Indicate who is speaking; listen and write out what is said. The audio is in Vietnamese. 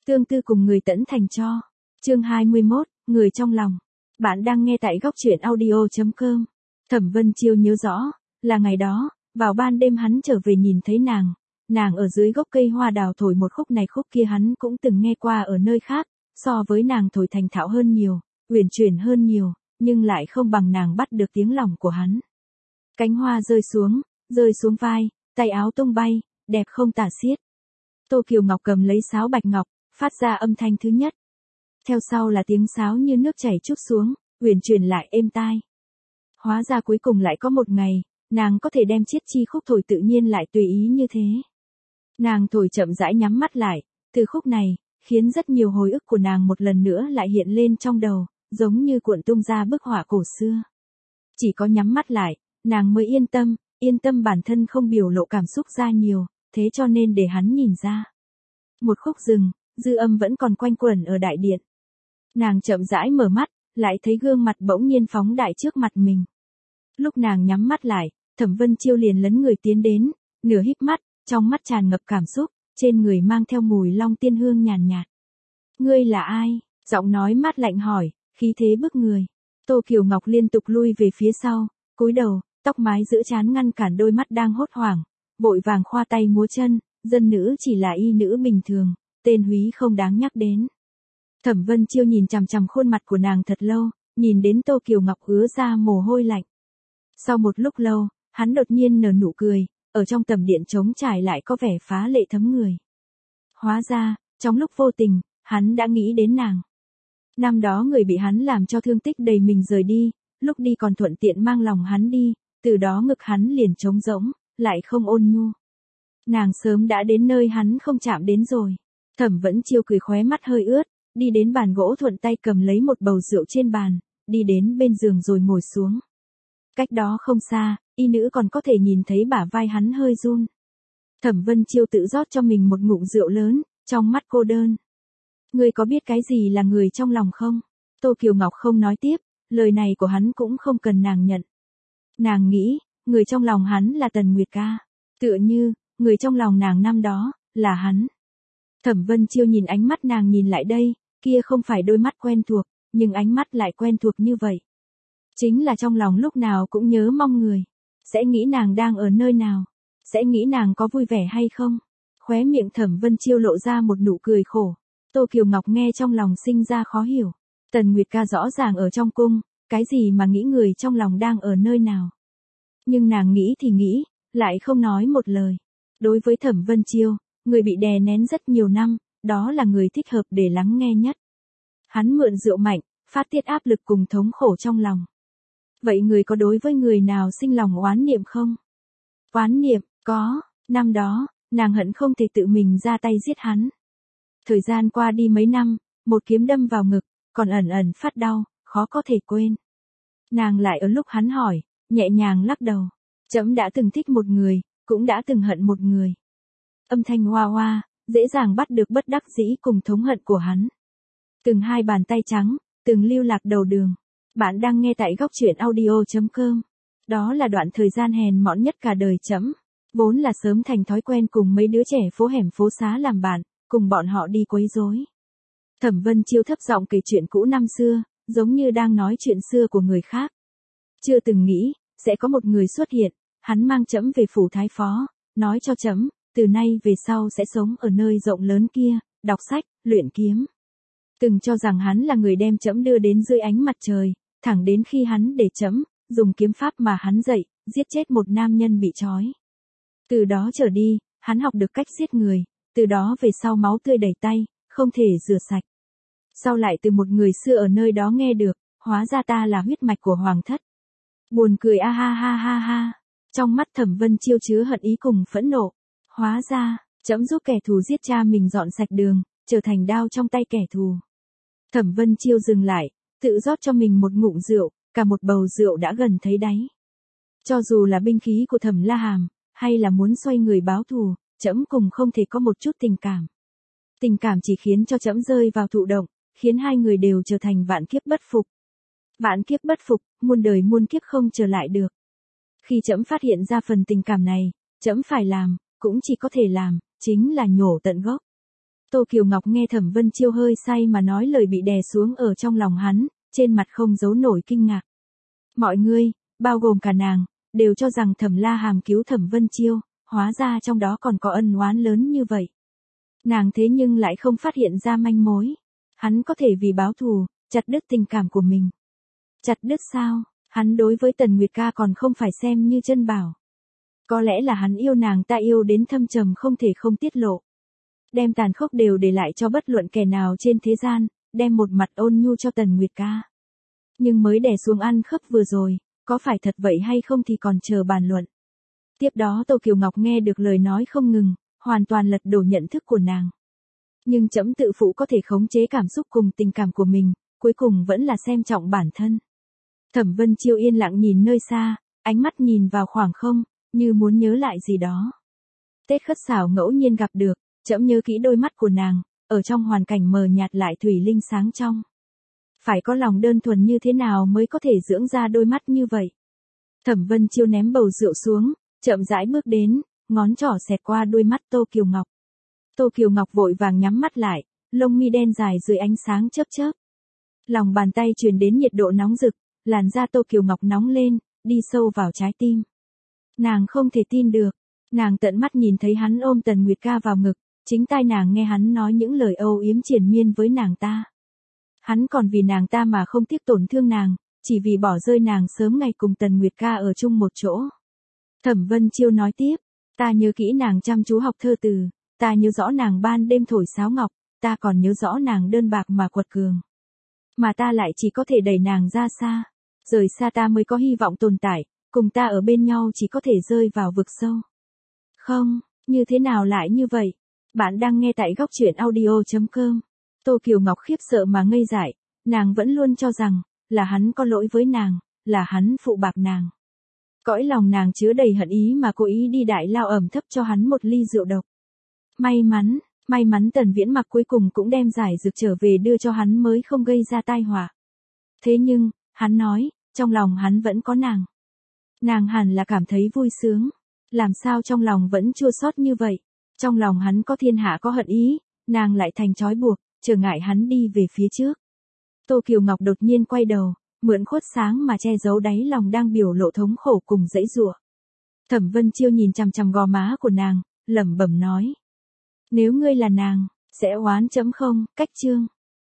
Speaker 1: Tương tư cùng người tẫn thành cho. Chương 21, người trong lòng. Bạn đang nghe tại góc truyện audio.com. Thẩm Vân Chiêu nhớ rõ, là ngày đó, vào ban đêm hắn trở về nhìn thấy nàng ở dưới gốc cây hoa đào thổi một khúc này khúc kia hắn cũng từng nghe qua ở nơi khác, so với nàng thổi thành thạo hơn nhiều, uyển chuyển hơn nhiều, nhưng lại không bằng nàng bắt được tiếng lòng của hắn. Cánh hoa rơi xuống vai, tay áo tung bay, đẹp không tả xiết. Tô Kiều Ngọc cầm lấy sáo bạch ngọc, phát ra âm thanh thứ nhất. Theo sau là tiếng sáo như nước chảy trút xuống, uyển chuyển lại êm tai. Hóa ra cuối cùng lại có một ngày, nàng có thể đem chiết chi khúc thổi tự nhiên lại tùy ý như thế. Nàng thổi chậm rãi nhắm mắt lại, từ khúc này, khiến rất nhiều hồi ức của nàng một lần nữa lại hiện lên trong đầu, giống như cuộn tung ra bức họa cổ xưa. Chỉ có nhắm mắt lại, nàng mới yên tâm bản thân không biểu lộ cảm xúc ra nhiều, thế cho nên để hắn nhìn ra. Một khúc rừng, dư âm vẫn còn quanh quẩn ở đại điện. Nàng chậm rãi mở mắt, lại thấy gương mặt bỗng nhiên phóng đại trước mặt mình. Lúc nàng nhắm mắt lại, Thẩm Vân Chiêu liền lấn người tiến đến, nửa híp mắt, trong mắt tràn ngập cảm xúc, trên người mang theo mùi long tiên hương nhàn nhạt. Ngươi là ai? Giọng nói mát lạnh hỏi, khí thế bức người. Tô Kiều Ngọc liên tục lui về phía sau, cúi đầu, tóc mái giữa trán ngăn cản đôi mắt đang hốt hoảng, vội vàng khoa tay múa chân, dân nữ chỉ là y nữ bình thường, tên húy không đáng nhắc đến. Thẩm Vân Chiêu nhìn chằm chằm khuôn mặt của nàng thật lâu, nhìn đến Tô Kiều Ngọc ứa ra mồ hôi lạnh. Sau một lúc lâu, hắn đột nhiên nở nụ cười, ở trong tầm điện trống trải lại có vẻ phá lệ thấm người. Hóa ra, trong lúc vô tình, hắn đã nghĩ đến nàng. Năm đó người bị hắn làm cho thương tích đầy mình rời đi, lúc đi còn thuận tiện mang lòng hắn đi, từ đó ngực hắn liền trống rỗng, lại không ôn nhu. Nàng sớm đã đến nơi hắn không chạm đến rồi. Thẩm Vân Chiêu cười khóe mắt hơi ướt, đi đến bàn gỗ thuận tay cầm lấy một bầu rượu trên bàn, đi đến bên giường rồi ngồi xuống. Cách đó không xa, y nữ còn có thể nhìn thấy bả vai hắn hơi run. Thẩm Vân Chiêu tự rót cho mình một ngụm rượu lớn, trong mắt cô đơn. Ngươi có biết cái gì là người trong lòng không? Tô Kiều Ngọc không nói tiếp, lời này của hắn cũng không cần nàng nhận. Nàng nghĩ, người trong lòng hắn là Tần Nguyệt ca. Tựa như, người trong lòng nàng năm đó, là hắn. Thẩm Vân Chiêu nhìn ánh mắt nàng nhìn lại đây, kia không phải đôi mắt quen thuộc, nhưng ánh mắt lại quen thuộc như vậy. Chính là trong lòng lúc nào cũng nhớ mong người. Sẽ nghĩ nàng đang ở nơi nào. Sẽ nghĩ nàng có vui vẻ hay không. Khóe miệng Thẩm Vân Chiêu lộ ra một nụ cười khổ. Tô Kiều Ngọc nghe trong lòng sinh ra khó hiểu. Tần Nguyệt ca rõ ràng ở trong cung, cái gì mà nghĩ người trong lòng đang ở nơi nào. Nhưng nàng nghĩ thì nghĩ, lại không nói một lời. Đối với Thẩm Vân Chiêu, người bị đè nén rất nhiều năm, đó là người thích hợp để lắng nghe nhất. Hắn mượn rượu mạnh, phát tiết áp lực cùng thống khổ trong lòng. Vậy người có đối với người nào sinh lòng oán niệm không? Oán niệm, có, năm đó, nàng hận không thể tự mình ra tay giết hắn. Thời gian qua đi mấy năm, một kiếm đâm vào ngực, còn ẩn ẩn phát đau, khó có thể quên. Nàng lại ở lúc hắn hỏi, nhẹ nhàng lắc đầu. Trẫm đã từng thích một người, cũng đã từng hận một người. Âm thanh hoa hoa, dễ dàng bắt được bất đắc dĩ cùng thống hận của hắn. Từng hai bàn tay trắng, từng lưu lạc đầu đường. Bạn đang nghe tại góc truyện audio.com. Đó là đoạn thời gian hèn mọn nhất cả đời trẫm. Vốn là sớm thành thói quen cùng mấy đứa trẻ phố hẻm phố xá làm bạn, cùng bọn họ đi quấy rối. Thẩm Vân Chiêu thấp giọng kể chuyện cũ năm xưa, giống như đang nói chuyện xưa của người khác. Chưa từng nghĩ, sẽ có một người xuất hiện, hắn mang trẫm về phủ thái phó, nói cho trẫm, từ nay về sau sẽ sống ở nơi rộng lớn kia, đọc sách, luyện kiếm. Từng cho rằng hắn là người đem trẫm đưa đến dưới ánh mặt trời, thẳng đến khi hắn để trẫm dùng kiếm pháp mà hắn dạy, giết chết một nam nhân bị trói. Từ đó trở đi, hắn học được cách giết người, từ đó về sau máu tươi đầy tay, không thể rửa sạch. Sau lại từ một người xưa ở nơi đó nghe được, hóa ra ta là huyết mạch của hoàng thất. Buồn cười a ha ha ha ha. Trong mắt Thẩm Vân Chiêu chứa hận ý cùng phẫn nộ. Hóa ra, trẫm giúp kẻ thù giết cha mình dọn sạch đường, trở thành đao trong tay kẻ thù. Thẩm Vân Chiêu dừng lại, tự rót cho mình một ngụm rượu, cả một bầu rượu đã gần thấy đáy. Cho dù là binh khí của Thẩm La Hàm, hay là muốn xoay người báo thù, trẫm cùng không thể có một chút tình cảm. Tình cảm chỉ khiến cho trẫm rơi vào thụ động, khiến hai người đều trở thành vạn kiếp bất phục. Vạn kiếp bất phục, muôn đời muôn kiếp không trở lại được. Khi trẫm phát hiện ra phần tình cảm này, trẫm phải làm, cũng chỉ có thể làm, chính là nhổ tận gốc. Tô Kiều Ngọc nghe Thẩm Vân Chiêu hơi say mà nói lời bị đè xuống ở trong lòng hắn, trên mặt không giấu nổi kinh ngạc. Mọi người, bao gồm cả nàng, đều cho rằng Thẩm La Hàm cứu Thẩm Vân Chiêu, hóa ra trong đó còn có ân oán lớn như vậy. Nàng thế nhưng lại không phát hiện ra manh mối. Hắn có thể vì báo thù, chặt đứt tình cảm của mình. Chặt đứt sao? Hắn đối với Tần Nguyệt Ca còn không phải xem như chân bảo. Có lẽ là hắn yêu nàng ta yêu đến thâm trầm không thể không tiết lộ. Đem tàn khốc đều để lại cho bất luận kẻ nào trên thế gian, đem một mặt ôn nhu cho Tần Nguyệt Ca. Nhưng mới đè xuống ăn khớp vừa rồi, có phải thật vậy hay không thì còn chờ bàn luận. Tiếp đó Tô Kiều Ngọc nghe được lời nói không ngừng, hoàn toàn lật đổ nhận thức của nàng. Nhưng trẫm tự phụ có thể khống chế cảm xúc cùng tình cảm của mình, cuối cùng vẫn là xem trọng bản thân. Thẩm Vân Chiêu yên lặng nhìn nơi xa, ánh mắt nhìn vào khoảng không, như muốn nhớ lại gì đó. Tết Khất Sảo ngẫu nhiên gặp được, trẫm nhớ kỹ đôi mắt của nàng, ở trong hoàn cảnh mờ nhạt lại thủy linh sáng trong. Phải có lòng đơn thuần như thế nào mới có thể dưỡng ra đôi mắt như vậy. Thẩm Vân Chiêu ném bầu rượu xuống, chậm rãi bước đến, ngón trỏ xẹt qua đôi mắt Tô Kiều Ngọc. Tô Kiều Ngọc vội vàng nhắm mắt lại, lông mi đen dài dưới ánh sáng chớp chớp. Lòng bàn tay truyền đến nhiệt độ nóng rực, làn da Tô Kiều Ngọc nóng lên, đi sâu vào trái tim. Nàng không thể tin được, nàng tận mắt nhìn thấy hắn ôm Tần Nguyệt Ca vào ngực, chính tai nàng nghe hắn nói những lời âu yếm triền miên với nàng ta. Hắn còn vì nàng ta mà không tiếc tổn thương nàng, chỉ vì bỏ rơi nàng sớm ngày cùng Tần Nguyệt Ca ở chung một chỗ. Thẩm Vân Chiêu nói tiếp, ta nhớ kỹ nàng chăm chú học thơ từ, ta nhớ rõ nàng ban đêm thổi sáo ngọc, ta còn nhớ rõ nàng đơn bạc mà quật cường. Mà ta lại chỉ có thể đẩy nàng ra xa, rời xa ta mới có hy vọng tồn tại, cùng ta ở bên nhau chỉ có thể rơi vào vực sâu. Không, như thế nào lại như vậy? Bạn đang nghe tại góc truyện audio.com. Tô Kiều Ngọc khiếp sợ mà ngây dại, nàng vẫn luôn cho rằng, là hắn có lỗi với nàng, là hắn phụ bạc nàng. Cõi lòng nàng chứa đầy hận ý mà cố ý đi đại lao ẩm thấp cho hắn một ly rượu độc. May mắn Tần Viễn Mặc cuối cùng cũng đem giải dược trở về đưa cho hắn mới không gây ra tai họa. Thế nhưng, hắn nói, trong lòng hắn vẫn có nàng. Nàng hẳn là cảm thấy vui sướng. Làm sao trong lòng vẫn chua xót như vậy? Trong lòng hắn có thiên hạ có hận ý, nàng lại thành trói buộc, trở ngại hắn đi về phía trước. Tô Kiều Ngọc đột nhiên quay đầu, mượn khuất sáng mà che giấu đáy lòng đang biểu lộ thống khổ cùng dãy giụa. Thẩm Vân Chiêu nhìn chằm chằm gò má của nàng, lẩm bẩm nói. Nếu ngươi là nàng, sẽ oán trẫm không? Cách chương.